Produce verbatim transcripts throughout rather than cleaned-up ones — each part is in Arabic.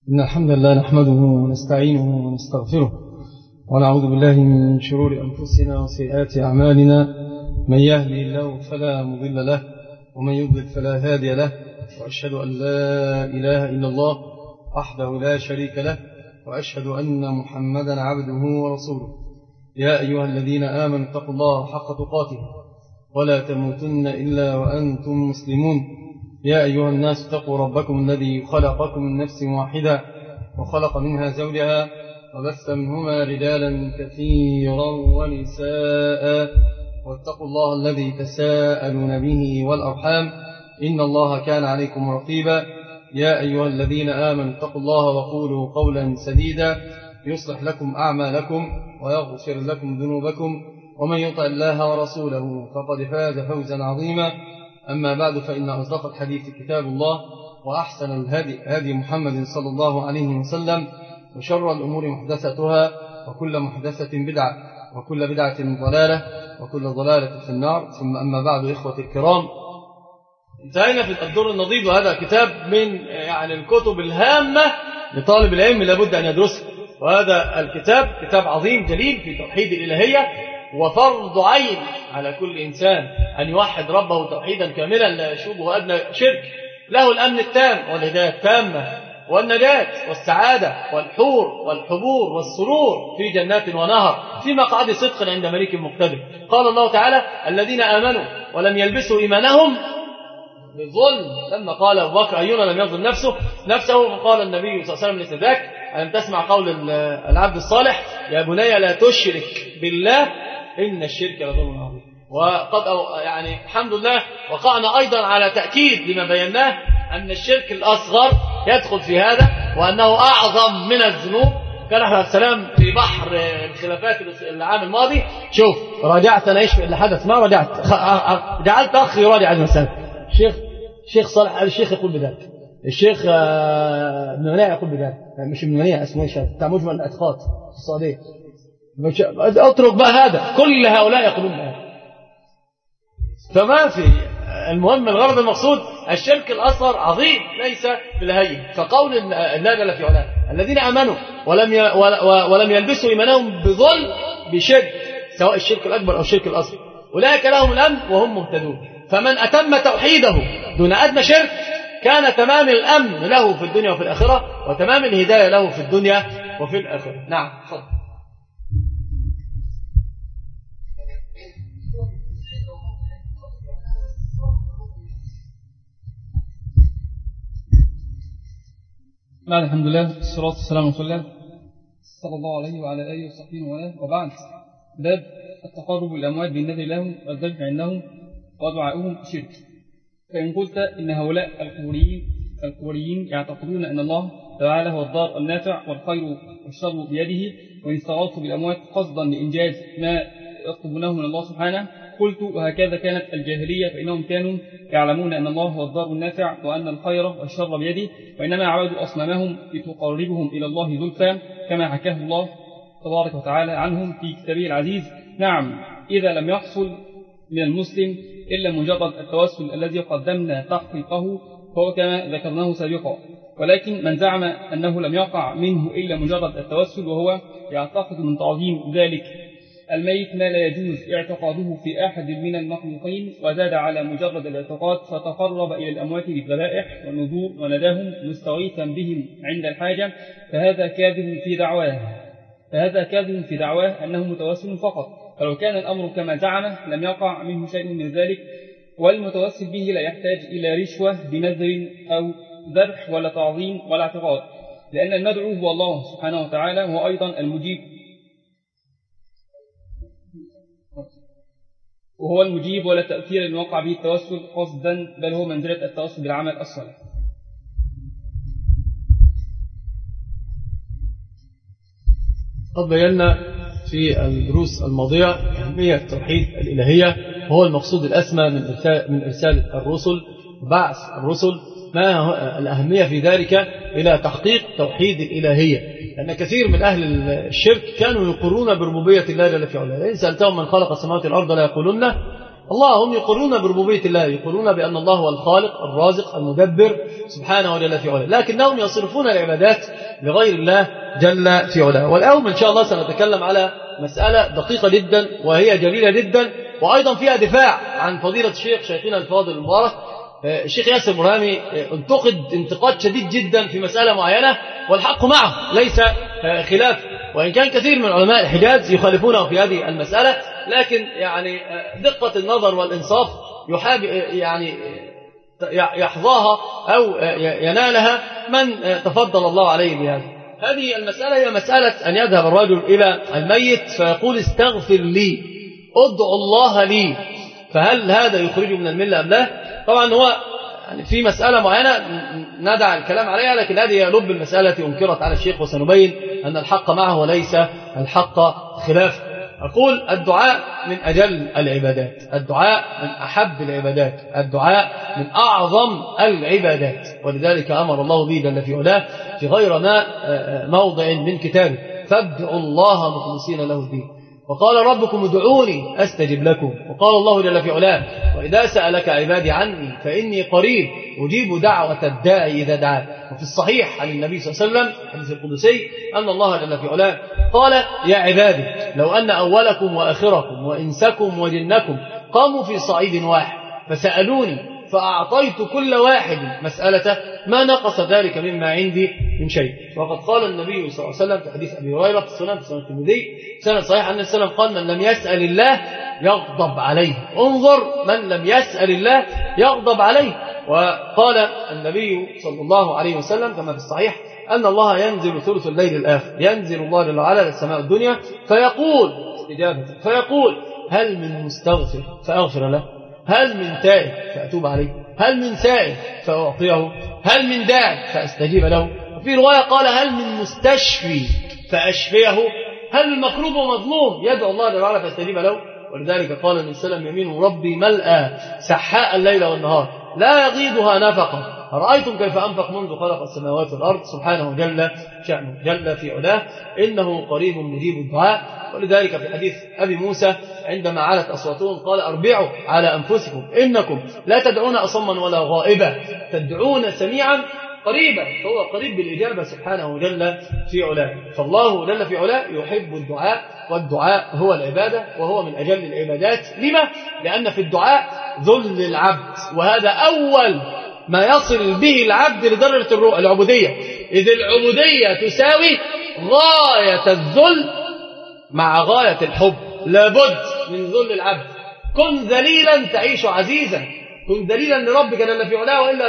إن الحمد لله نحمده ونستعينه ونستغفره ونعوذ بالله من شرور أنفسنا وسيئات أعمالنا. من يهدي الله فلا مضل له ومن يضلل فلا هادي له، وأشهد أن لا إله إلا الله وحده لا شريك له، وأشهد أن محمدا عبده ورسوله. يا أيها الذين آمنوا اتقوا الله حق تقاته ولا تموتن إلا وأنتم مسلمون. يا أيها الناس اتقوا ربكم الذي خلقكم من نفس واحدة وخلق منها زوجها وبث منهما رجالا كثيرا ونساء، واتقوا الله الذي تساءلون به والأرحام إن الله كان عليكم رقيبا. يا أيها الذين آمنوا اتقوا الله وقولوا قولا سديدا يصلح لكم أعمالكم ويغفر لكم ذنوبكم، ومن يطع الله ورسوله فقد فاز فوزا عظيما. أما بعد، فإن أصدق الحديث كتاب الله، وأحسن الهدي هدي محمد صلى الله عليه وسلم، وشر الأمور محدثتها، وكل محدثة بدعة، وكل بدعة ضلالة، وكل ضلالة في النار. ثم أما بعد، إخوة الكرام، انتهينا في الدور النضيد، وهذا كتاب من يعني الكتب الهامة لطالب العلم لابد أن يدرسه. وهذا الكتاب كتاب عظيم جليل في توحيد الإلهية، وفرض عين على كل إنسان أن يوحد ربه توحيدا كاملا لا يشوبه أدنى شرك. له الأمن التام والهداية التامة والنجاة والسعادة والحور والحبور والسرور في جنات ونهر في مقعد صدق عند مليك مقتدر. قال الله تعالى: الذين آمنوا ولم يلبسوا إيمانهم بالظلم. لما قال أبو بكر: أينا لم يظلم نفسه نفسه فقال النبي صلى الله عليه وسلم لسذاك: ألم تسمع قول العبد الصالح: يا بني لا تشرك بالله إن الشرك لظلم عظيم. وقد يعني الحمد لله وقعنا أيضا على تأكيد لما بيناه أن الشرك الأصغر يدخل في هذا، وأنه أعظم من الذنوب. كان عليه السلام في بحر الخلافات العام الماضي. شوف، راجعت أنا إيش اللي حدث، ما رجعت، جعلت أخي يراجع هذه المسألة. الشيخ الشيخ صالح الشيخ يقول بذلك، الشيخ ابن منيع يقول بذلك، مش ابن منيع، اسمه ايش بتاع مجمل الاعتقاد في السعودية. اترك بقى هذا، كل هؤلاء يقولون بهذا. فما في المهم، الغرض المقصود الشرك الأصغر عظيم ليس بالهين. فقول الله جل في علاه: الذين آمنوا ولم ولم يلبسوا إيمانهم بظلم بشرك، سواء الشرك الأكبر أو الشرك الأصغر، أولئك لهم الأمن وهم مهتدون. فمن أتم توحيده دون أدنى شرك كان تمام الأمن له في الدنيا وفي الآخرة، وتمام الهداية له في الدنيا وفي الآخرة. نعم، تفضل. بعد الحمد لله والصلاة والسلام على رسول الله صلى الله عليه وعلى آله وصحبه وله، وبعد. باب التقرب بالأموات بالنذر لهم والذبح عندهم ودعاؤهم شرك. فإن قلت إن هؤلاء القبوريين القبوريين يعتقدون أن الله تعالى هو الضار النافع والخير والشر بيده، وإن استغاثوا بالأموات قصدا لإنجاز ما يطلبونه من الله سبحانه، قلت: وهكذا كانت الجاهلية، فإنهم كانوا يعلمون أن الله هو الضار النافع وأن الخير والشر بيده، وإنما عبدوا أصنامهم لتقربهم إلى الله زلفى، كما حكاه الله تبارك وتعالى عنهم في كتابه العزيز. نعم، إذا لم يحصل من المسلم إلا مجرد التوسل الذي قدمنا تحقيقه فهو كما ذكرناه سابقا. ولكن من زعم أنه لم يقع منه إلا مجرد التوسل، وهو يعتقد من تعظيم ذلك الميت ما لا يجوز اعتقاده في أحد من المخلوقين، وزاد على مجرد الاعتقاد فتقرب إلى الأموات بالذبائح والنذور ونداهم مستغيثا بهم عند الحاجة، فهذا كاذب في دعواه فهذا كاذب في دعواه أنه متوسل فقط. فلو كان الأمر كما زعمه لم يقع منه شيء من ذلك، والمتوسل به لا يحتاج إلى رشوة بنذر أو ذبح ولا تعظيم ولا اعتقاد، لأن المدعو هو الله سبحانه وتعالى، هو أيضا المجيب وهو المجيب ولا تأثير لمن وقع به التوسل قصدا، بل هو منزلة التوسل بالعمل الصالح. قد بينا في الدروس الماضية أهمية توحيد الإلهية، وهو المقصود الأسمى من إرسال, من إرسال الرسل وبعث الرسل، ما الأهمية في ذلك إلى تحقيق توحيد الإلهية. لأن كثير من أهل الشرك كانوا يقرون بربوبية الله جل في علاه. إن سألتهم من خلق السماوات والأرض لا يقولون الله، هم يقرون بربوبية الله، يقرون بأن الله هو الخالق الرازق المدبر سبحانه جل في علاه، لكنهم يصرفون العبادات لغير الله جل في علاه. واليوم إن شاء الله سنتكلم على مسألة دقيقة جدا وهي جليلة جدا، وأيضا فيها دفاع عن فضيلة الشيخ شيخنا الفاضل المبارك الشيخ ياسر برهامي. انتقد انتقاد شديد جدا في مسألة معينة والحق معه ليس خلاف، وإن كان كثير من علماء الحجاز يخالفونه في هذه المسألة، لكن يعني دقة النظر والإنصاف يحاب يعني يحظاها أو ينالها من تفضل الله عليه بهذا. هذه المسألة هي مسألة أن يذهب الرجل إلى الميت فيقول استغفر لي، ادعو الله لي، فهل هذا يخرج من الملة أم لا؟ طبعا هو يعني في مسألة معينة ندع الكلام عليها، لكن هذه لب المسألة أنكرت على الشيخ، وسنبين أن الحق معه وليس الحق خلافه. أقول الدعاء من أجل العبادات، الدعاء من أحب العبادات، الدعاء من أعظم العبادات، ولذلك أمر الله به جل في علاه في غير ما موضع من كتابه فادعوا الله مخلصين له الدين، وقال ربكم ادعوني أستجب لكم، وقال الله جل في علاه وإذا سألك عبادي عني فإني قريب أجيب دعوة الداعي إذا دعان. وفي الصحيح عن النبي صلى الله عليه وسلم الحديث القدسي أن الله جل في علاه قال يا عبادي لو أن أولكم وآخركم وإنسكم وجنكم قاموا في صعيد واحد فسألوني فأعطيت كل واحد مسألته ما نقص ذلك مما عندي من شيء. وقد قال النبي صلى الله عليه وسلم في حديث أبي هريرة في السنن في سنن الترمذي سنة صحيح أن السلام قال من لم يسأل الله يغضب عليه، انظر من لم يسأل الله يغضب عليه. وقال النبي صلى الله عليه وسلم كما في الصحيح أن الله ينزل ثلث الليل الآخر، ينزل الله جل وعلا للسماء الدنيا فيقول استجابة فيقول هل من مستغفر فأغفر له، هل من تائب فأتوب عليه، هل من سائل فأعطيه، هل من داع فأستجيب له. وفي رواية قال هل من مستشفي فأشفيه، هل من مكروب ومظلوم يدعو الله جل وعلا فأستجيب له. ولذلك قال النبي صلى الله عليه وسلم يمين ربي ملأى سحاء الليل والنهار لا يغيضها نفقة، أرأيتم كيف أنفق منذ خلق السماوات والأرض سبحانه جل شأنه جل في علاه إنه قريب مجيب الدعاء. ولذلك في حديث أبي موسى عندما علت أصواتهم قال أربعوا على أنفسكم إنكم لا تدعون أصما ولا غائبا تدعون سميعا قريبا، فهو قريب بالإجابة سبحانه جل في علاه. فالله جل في علاه يحب الدعاء، والدعاء هو العبادة وهو من أجل العبادات. لما؟ لأن في الدعاء ذل العبد، وهذا أول ما يصل به العبد لدرجة العبودية، إذ العبودية تساوي غاية الذل مع غاية الحب. لابد من ذل العبد، كن ذليلا تعيش عزيزا، كن ذليلا لربك جل في علاه وإلا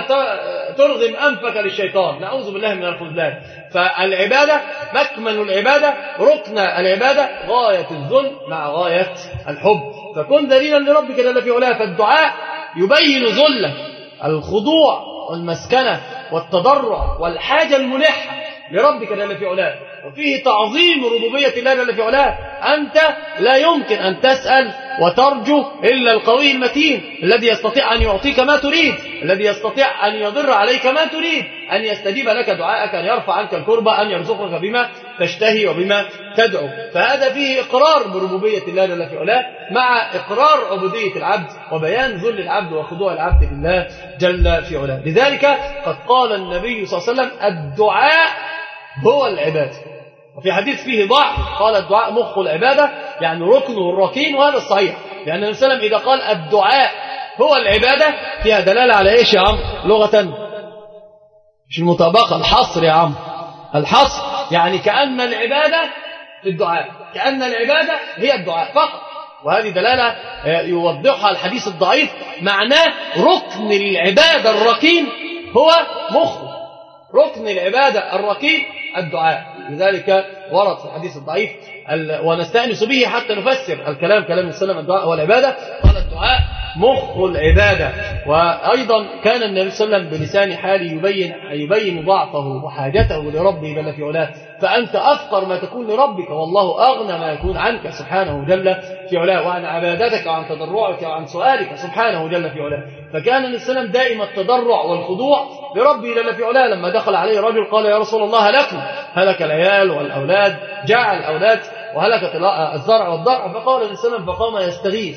ترغم أنفك للشيطان، نعوذ بالله من الخذلان. فالعبادة مكمن العبادة، ركن العبادة غاية الذل مع غاية الحب، فكن ذليلا لربك جل في علاه. فالدعاء يبين ذله، الخضوع والمسكنة والتضرع والحاجة الملحة لربك جل في علاه، وفيه تعظيم ربوبية الله جل في علاه. أنت لا يمكن أن تسأل وترجو إلا القوي المتين الذي يستطيع أن يعطيك ما تريد، الذي يستطيع أن يضر عليك ما تريد، أن يستجيب لك دعاءك، أن يرفع عنك الكربة، أن يرزقك بما تشتهي وبما تدعو. فهذا فيه إقرار بربوبية الله جل في علاه مع إقرار عبودية العبد وبيان ذل العبد وخضوع العبد لله جل في علاه. لذلك قد قال النبي صلى الله عليه وسلم الدعاء هو العبادة. وفي حديث فيه ضعف قال الدعاء مخ العبادة، يعني ركنه الركين، وهذا الصحيح، لأن النبي صلى الله عليه وسلم إذا قال الدعاء هو العبادة فيها دلالة على إيش يا عم لغة؟ مش المطابقة، الحصر يا عم، الحصر، يعني كأن العبادة في الدعاء، كأن العبادة هي الدعاء فقط. وهذه دلالة يوضحها الحديث الضعيف، معناه ركن العبادة الركين هو مخه، ركن العبادة الركين الدعاء. لذلك ورد في الحديث الضعيف ونستأنس به حتى نفسر الكلام كلام السلام الدعاء والعبادة، قال الدعاء مخ العبادة. وأيضا كان النبي صلى الله عليه وسلم بلسان حاله يبين, يبين ضعفه وحاجته لربه جل في علاه، فأنت أفقر ما تكون لربك والله أغنى ما يكون عنك سبحانه جل في علاه، وعن عبادتك وعن تضرعك وعن سؤالك سبحانه جل في علاه. فكان النبي صلى الله عليه وسلم دائما التضرع والخضوع لربه جل في علاه. لما دخل عليه رجل قال يا رسول الله هلكنا، هلك العيال والأولاد، جاع الأولاد وهلكت الزرع والضرع، فقال النبي صلى الله عليه وسلم فقام يستغيث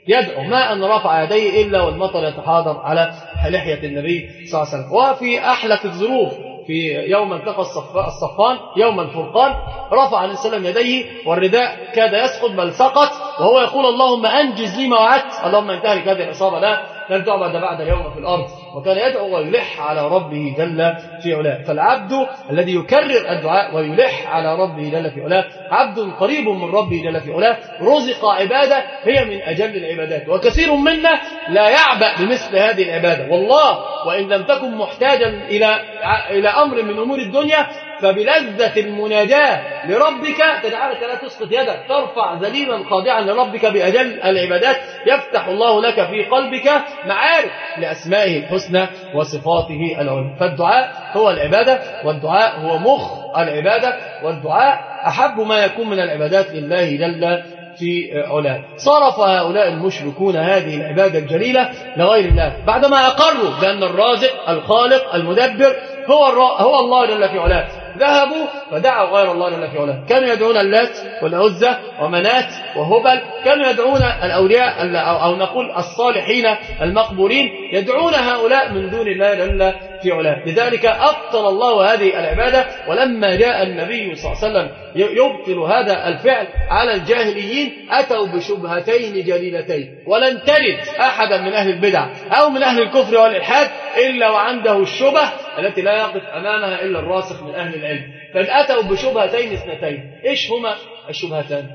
يدعو ما أن رفع يديه إلا والمطر يتحاضر على لحية النبي صلى الله عليه وسلم. وفي أحلك الظروف في يوم التقى الصفان يوم الفرقان رفع عليه السلام يديه والرداء كاد يسقط بل سقط وهو يقول اللهم أنجز لي ما وعدت، اللهم انتهلك هذه الإصابة لا لن تعبد بعد اليوم في الأرض. وكان يدعو ويلح على ربه جل في علاه. فالعبد الذي يكرر الدعاء ويلح على ربه جل في علاه عبد قريب من ربه جل في علاه، رزق عبادة هي من أجل العبادات. وكثير منا لا يعبأ بمثل هذه العبادة، والله وإن لم تكن محتاجا إلى إلى أمر من أمور الدنيا فبلذة المناجاة لربك تجعلك لا تسقط يدك، ترفع ذليلا خاضعا لربك بأجل العبادات، يفتح الله لك في قلبك معارف لأسمائه الحسنى وصفاته العلى. فالدعاء هو العبادة، والدعاء هو مخ العبادة، والدعاء أحب ما يكون من العبادات لله جل في علاه. صرف هؤلاء المشركون هذه العبادة الجليلة لغير الله بعدما أقروا بأن الرازق الخالق المدبر هو هو الله جل في علاه. ذهبوا فدعوا غير الله جل في علاه، كانوا يدعون اللات والعزى ومنات وهبل، كانوا يدعون الأولياء أو نقول الصالحين المقبورين، يدعون هؤلاء من دون الله جل في علاه. لذلك أبطل الله هذه العبادة. ولما جاء النبي صلى الله عليه وسلم يبطل هذا الفعل على الجاهليين أتوا بشبهتين جليلتين، ولن تجد أحدا من أهل البدع أو من أهل الكفر والإلحاد إلا وعنده الشبه التي لا يقف أمامها إلا الراسخ من أهل العلم. فأتوا بشبهتين اثنتين. إيش هما الشبهتان؟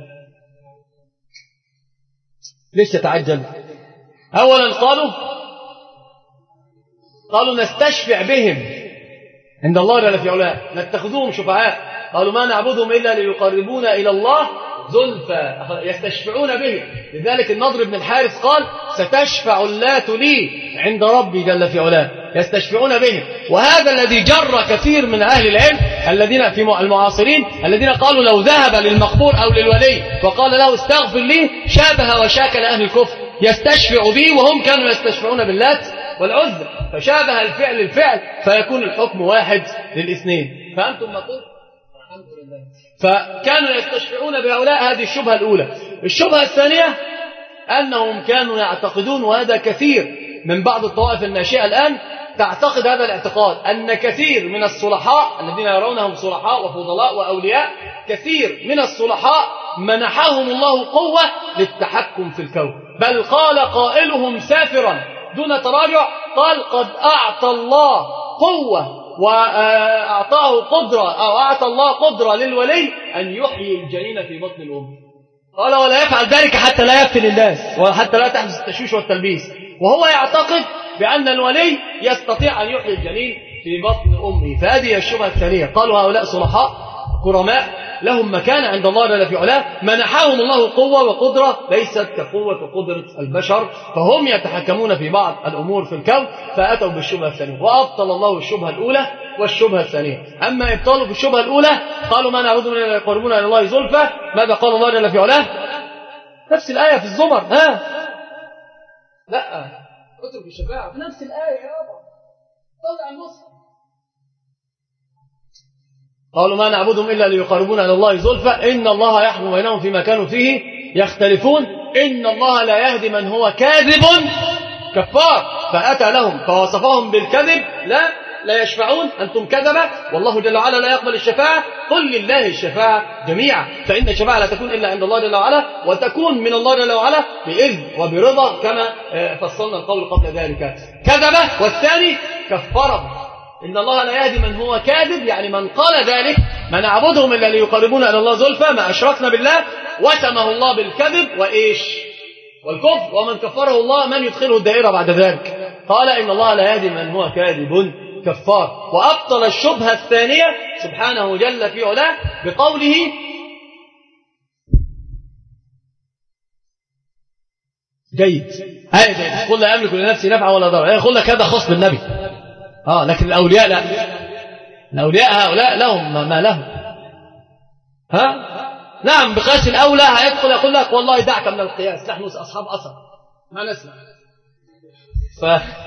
ليش تتعجل؟ أولا قالوا قالوا نستشفع بهم عند الله جل في علاه، نتخذوهم شفعاء. قالوا ما نعبدهم إلا ليقربونا إلى الله زلفى، يستشفعون به. لذلك النضر بن الحارث قال ستشفع اللات لي عند ربي جل في علاه، يستشفعون به. وهذا الذي جر كثير من أهل العلم الذين في المعاصرين الذين قالوا لو ذهب للمقبور أو للولي وقال له استغفر لي شابه وشاكل أهل الكفر، يستشفع به وهم كانوا يستشفعون باللات والعزى، فشابه الفعل الفعل فيكون الحكم واحد للاثنين. فأنتم نقول الحمد لله. فكانوا يستشفعون بهؤلاء. هذه الشبهة الأولى. الشبهة الثانية أنهم كانوا يعتقدون، وهذا كثير من بعض الطوائف الناشئة الآن تعتقد هذا الاعتقاد، أن كثير من الصلحاء الذين يرونهم صلحاء وفضلاء وأولياء، كثير من الصلحاء منحهم الله قوة للتحكم في الكون. بل قال قائلهم سافرا دون تراجع، قال قد أعطى الله قوة وأعطاه قدرة أو أعطى الله قدرة للولي أن يحيي الجنين في بطن الأم. قال ولا يفعل ذلك حتى لا يفتن الناس وحتى لا تحدث التشويش والتلبيس، وهو يعتقد بأن الولي يستطيع أن يحيي الجنين في بطن أمه. فهذه الشبهة الثانية. قالوا هؤلاء صلحاء كرماء لهم مكان عند الله جل في علاه، منحهم الله قوة وقدرة ليست كقوة وقدرة البشر، فهم يتحكمون في بعض الأمور في الكون. فأتوا بالشبهة الثانية وأبطل الله الشبهة الأولى والشبهة الثانية. أما إبطالوا في الشبهة الأولى قالوا ما نعبدهم إلا ليقربونا إلى الله زلفى، ماذا قال الله جل في علاه؟ نفس الآية في الزمر. ها لا اترك الشفاعة في نفس الآية يا رب. طلع المصحف. قالوا ما نعبدهم إلا ليقربونا إلى الله زلفى إن الله يحكم بينهم فيما كانوا فيه يختلفون إن الله لا يهدي من هو كاذب كفار. فأتى لهم فوصفهم بالكذب. لا لا يشفعون، أنتم كذبة، والله جل وعلا لا يقبل الشفاعة. قل لله الشفاعة جميعا، فإن الشفاعة لا تكون إلا عند الله جل وعلا، وتكون من الله جل وعلا بإذن وبرضا كما فصلنا القول قبل ذلك. كذبة. والثاني كفره. إن الله لا يهدي من هو كاذب، يعني من قال ذلك ما نعبدهم إلا ليقربونا إلى الله زلفى، ما أشركنا بالله، وسمه الله بالكذب وإيش والكفر. ومن كفره الله من يدخله الدائرة بعد ذلك. قال إن الله لا يهدي من هو كاذب كفار. وأبطل الشبهة الثانية سبحانه جل في علاه بقوله جيد هاي جيد قل لا أملك لنفسي نفعا ولا ضرا. يقول لك هذا خاص بالنبي، آه لكن الأولياء لا. الأولياء هؤلاء لهم ما لهم. ها نعم بقياس الأولى هيدخل يقول لك والله دعك من القياس، نحن أصحاب أثر ما نسمع. ف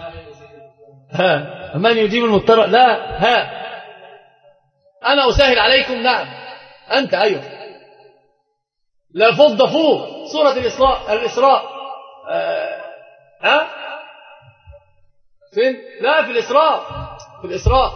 ها من يجيب المضطر؟ لا. ها أنا أسهل عليكم. نعم أنت أيوه. لا فض فوق سورة الإسراء الإسراء آه أه؟ فين؟ لا في الإسراء، في الإسراء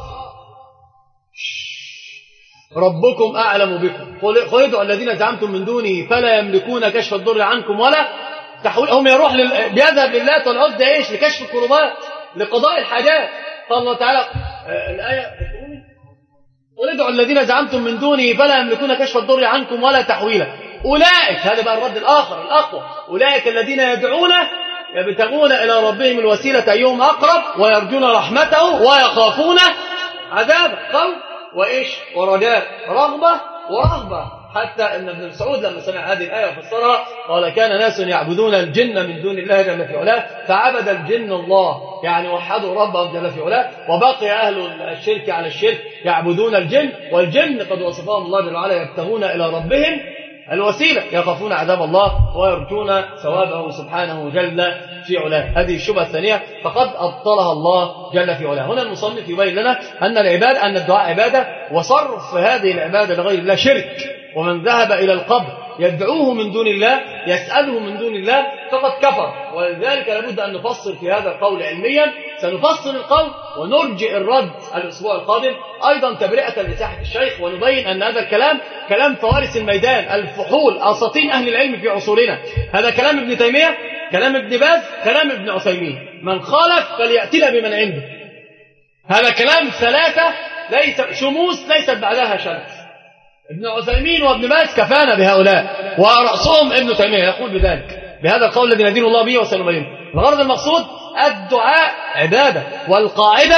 ربكم أعلم بكم قل ادعوا الذين زعمتم من دونه فلا يملكون كشف الضر عنكم ولا تحويل. هم يروح لل... بيذهب لله والعزى ايش؟ لكشف الكربات، لقضاء الحاجات. قال الله تعالى آه الآية قل ادعوا الذين زعمتم من دونه فلا يملكون كشف الضر عنكم ولا تحويلا. أولئك، هذا بقى الرد الآخر الأقوى، أولئك الذين يدعون يبتغون إلى ربهم الوسيلة أيهم أقرب ويرجون رحمته ويخافون عذابه. خوف وإيش ورجاء، رغبة ورهبة. حتى أن ابن مسعود لما سمع هذه الآية وفسرها قال كان ناس يعبدون الجن من دون الله جل في علاه فعبد الجن الله، يعني وحدوا ربهم جل في علاه، وبقي أهل الشرك على الشرك يعبدون الجن، والجن قد وصفهم الله جل وعلا يبتغون إلى ربهم الوسيلة يخافون عذاب الله ويرجون ثوابه سبحانه جل في علاه. هذه الشبهة الثانية فقد أبطلها الله جل في علاه. هنا المصنف يبين لنا أن العبادة أن الدعاء عبادة، وصرف هذه العبادة لغير الله شرك. ومن ذهب إلى القبر يدعوه من دون الله يسأله من دون الله فقد كفر. ولذلك لابد أن نفصل في هذا القول علميا. سنفصل القول ونرجئ الرد الأسبوع القادم أيضا تبرئة لساحة الشيخ، ونبين أن هذا الكلام كلام فوارس الميدان، الفحول، أساطين أهل العلم في عصورنا. هذا كلام ابن تيمية، كلام ابن باز، كلام ابن عثيمين. من خالف فليأتنا بمن عنده. هذا كلام ثلاثة ليس شموس ليست بعدها شمس. ابن عثيمين وابن باز كفانا بهؤلاء، ورأسهم ابن تيمية يقول بذلك بهذا القول الذي ندين الله به وسنبينه. الغرض المقصود الدعاء عبادة، والقاعدة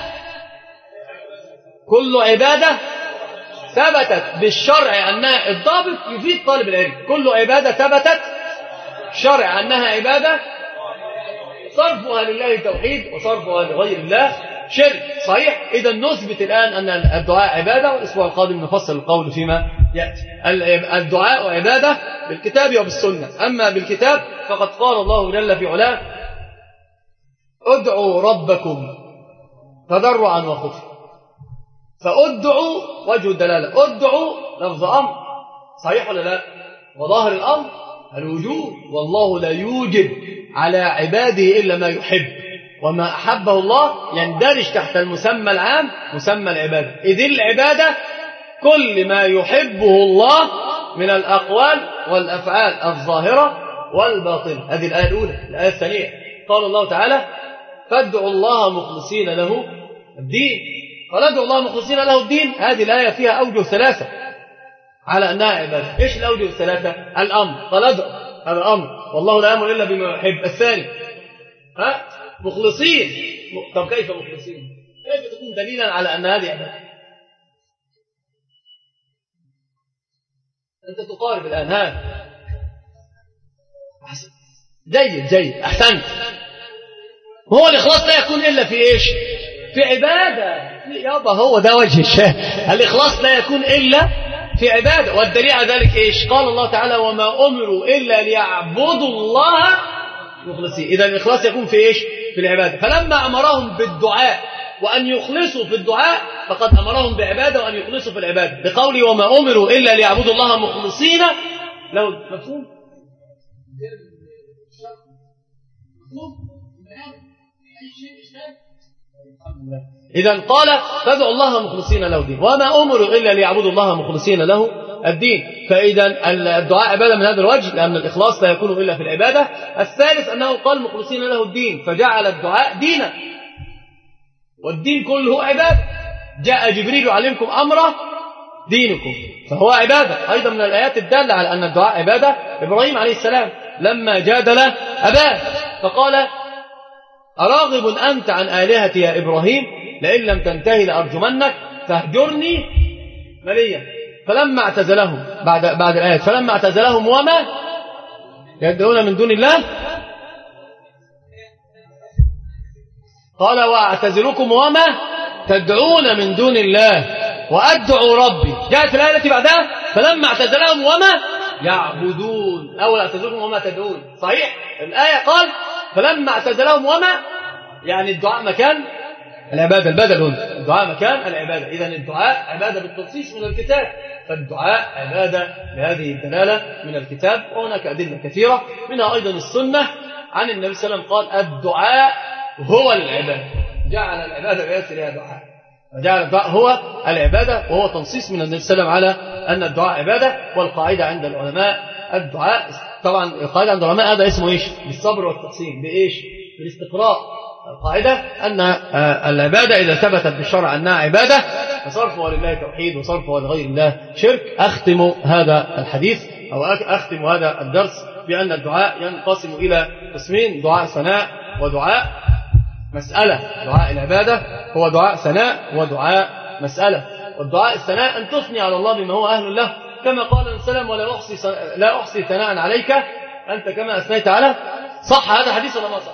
كل عبادة ثبتت بالشرع أنها الضابط يفيد طالب العلم. كل عبادة ثبتت شرع أنها عبادة صرفها لله توحيد وصرفها لغير الله شرك. صحيح؟ إذا نثبت الآن أن الدعاء عبادة، والأسبوع القادم نفصل القول فيما يأتي. الدعاء عبادة بالكتاب وبالسنة. أما بالكتاب فقد قال الله جل في علاه ادعوا ربكم تضرعا وخفيا. فادعوا وجه الدلالة، ادعوا لفظ أمر، صحيح ولا لا؟ وظاهر الأمر الوجوب، والله لا يوجب على عباده إلا ما يحب، وما أحبه الله يندرج تحت المسمى العام مسمى العبادة. إذ العبادة كل ما يحبه الله من الأقوال والأفعال الظاهرة والباطنة. هذه الآية الأولى. الآية الثانية قال الله تعالى فادعوا الله مخلصين له الدين. فادعوا الله مخلصين له الدين. هذه الآية فيها أوجه ثلاثة على أنها عبادة. إيش الأوجه الثلاثة؟ الأمر، قال ادعوا، هذا أمر، والله لا يأمر إلا بما يحب. الثاني ها مخلصين. طب كيف مخلصين؟ كيف تكون دليلا على أن هذه عبادة؟ أنت تقارب الآن. ها جيد جيد أحسنت. هو الإخلاص لا يكون إلا في إيش؟ في عبادة. يابا هو ده وجه الشاه. الإخلاص لا يكون إلا في عبادة. والدليل على ذلك إيش؟ قال الله تعالى وما أمروا إلا ليعبدوا الله مخلصين. إذا الإخلاص يكون في إيش؟ في العبادة. فلما أمرهم بالدعاء وأن يخلصوا في الدعاء فقد أمرهم بعبادة وأن يخلصوا في العبادة بقوله وما أمروا إلا ليعبدوا الله مخلصين له. مفهوم؟ إذا قال فادعوا الله مخلصين له الدين وما أمروا إلا ليعبدوا الله مخلصين له الدين. فإذا الدعاء عبادة من هذا الوجه لأن الإخلاص لا يكون إلا في العبادة. الثالث أنه قال مخلصين له الدين فجعل الدعاء دينا، والدين كله عبادة. جاء جبريل يعلمكم أمره دينكم فهو عبادة. أيضا من الآيات الدالة على أن الدعاء عبادة إبراهيم عليه السلام لما جادل أباه فقال أراغب أنت عن آلهتي يا إبراهيم لئن لم تنتهي لأرجمنك فاهجرني مليا. فلما اعتزلهم بعد بعد الآيات فلما اعتزلهم وما يدعون من دون الله قال واعتزلكم وما تدعون من دون الله وأدعو ربي. جاءت الآية التي بعدها فلما اعتزلهم وما يعبدون. أول اعتزلكم وما تدعون. صحيح الآية قال فلما اعتزلهم وما يعني الدعاء مكان العبادة. البدل هنا الدعاء مكان العبادة. إذا الدعاء عبادة بالتنصيص من الكتاب. فالدعاء عبادة بهذه الدلالة من الكتاب. وهناك أدلة كثيرة منها أيضا السنة عن النبي صلى الله عليه وسلم قال الدعاء هو العبادة، جعل العبادة بيسرها دعاء، وجعل الدعاء هو العبادة، وهو تنصيص من النبي صلى الله عليه وسلم على أن الدعاء عبادة. والقاعدة عند العلماء الدعاء طبعا القاعدة عند العلماء هذا اسمه إيش؟ بالصبر والتقسيم، بإيش؟ بالاستقراء. القاعدة أن العبادة إذا ثبتت بالشرع أنها عبادة فصرفها لله توحيد وصرفها لغير الله شرك. أختم هذا الحديث أو أختم هذا الدرس بأن الدعاء ينقسم إلى قسمين: دعاء ثناء ودعاء مسألة. دعاء العبادة هو دعاء ثناء ودعاء مسألة. والدعاء الثناء أن تثني على الله بما هو أهل له، كما قال النبي صلى الله عليه وسلم: ولا أحصي لا أحصي ثناء عليك أنت كما أثنيت على. صح هذا حديث ولا ما صح؟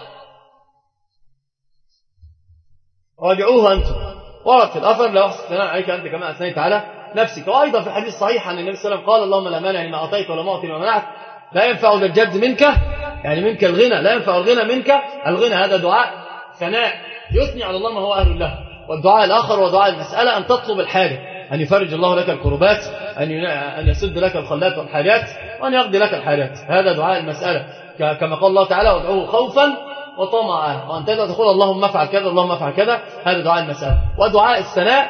راجعوه أنتم، ورد في الأثر: لا أحصي ثناء عليك أنت كما أثنيت على نفسك. وأيضا في الحديث الصحيح عن النبي صلى الله عليه وسلم قال: اللهم لا مانع لما أعطيت ولا معطي لما منعت، لا ينفع ذا الجد منك، يعني منك الغنى، لا ينفع الغنى منك الغنى. هذا دعاء ثناء يثني على الله ما هو أهل له. والدعاء الآخر ودعاء المسألة، أن تطلب الحاجة، أن يفرج الله لك الكربات، أن يسد لك الخلات والحاجات، وأن يقضي لك الحاجات. هذا دعاء المسألة، كما قال الله تعالى: وادعوه خوفا وطمعا، وأن تقول اللهم افعل كذا اللهم افعل كذا. هذا دعاء المسألة. ودعاء الثناء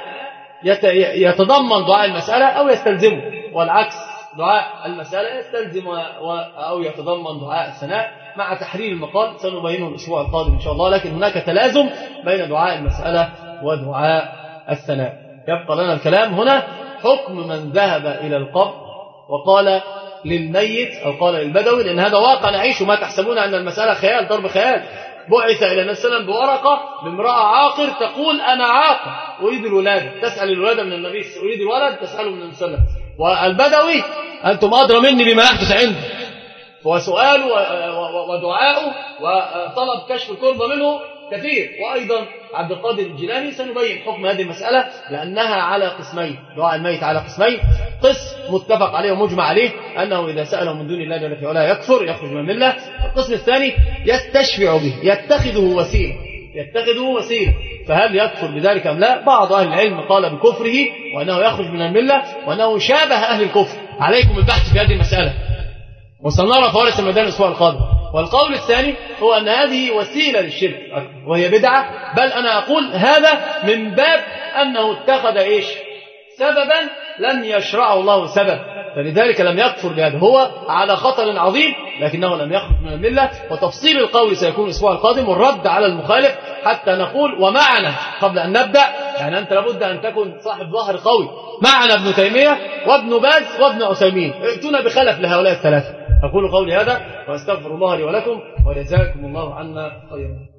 يتضمن دعاء المسألة أو يستلزمه، والعكس دعاء المسألة يستلزم أو يتضمن دعاء الثناء مع تحرير المقال، سنبينه الأسبوع القادم إن شاء الله. لكن هناك تلازم بين دعاء المسألة ودعاء الثناء. يبقى لنا الكلام هنا حكم من ذهب إلى القبر وقال للميت أو قال للبدوي، لأن هذا واقع نعيشه، ما تحسبون أن المسألة خيال ضرب خيال. بعث إلى النبي صلى الله عليه وسلم بورقة بامرأة عاقر تقول: أنا عاقر أريد الولادة، تسأل الولادة من النبي، أريد الولد تسأله من النبي صلى الله عليه وسلم. والبدوي أنتم أدرى مني بما يحدث عنده، وسؤال ودعاءه وطلب كشف الكربة منه كثير. وأيضا عبد القادر الجيلاني سنبين حكم هذه المسألة، لأنها على قسمين، دعاء الميت على قسمين: قسم متفق عليه ومجمع عليه أنه إذا سأله من دون الله جل في علاه يكفر يخرج من الملة. القسم الثاني يستشفع به، يتخذه وسيلة، يتخذه وسيلة، فهل يكفر بذلك أم لا؟ بعض أهل العلم قال بكفره وأنه يخرج من الملة وأنه شابه أهل الكفر. عليكم البحث في هذه المسألة، وسنرى فوارس الميدان الأسبوع القادم. والقول الثاني هو أن هذه وسيلة للشرك وهي بدعة، بل أنا أقول هذا من باب أنه اتخذ إيش؟ سببا لن يشرعه الله سبب، فلذلك لم يكفر بهذا. هو على خطر عظيم لكنه لم يخرج من الملة. وتفصيل القول سيكون الأسبوع القادم، والرد على المخالف، حتى نقول ومعنا قبل أن نبدأ، يعني أنت لابد أن تكون صاحب ظهر قوي. معنا ابن تيمية وابن باز وابن عثيمين، ائتونا بخلف لهؤلاء الثلاثة. أقول قولي هذا وأستغفر الله لي ولكم، وجزاكم الله عنا خيرا.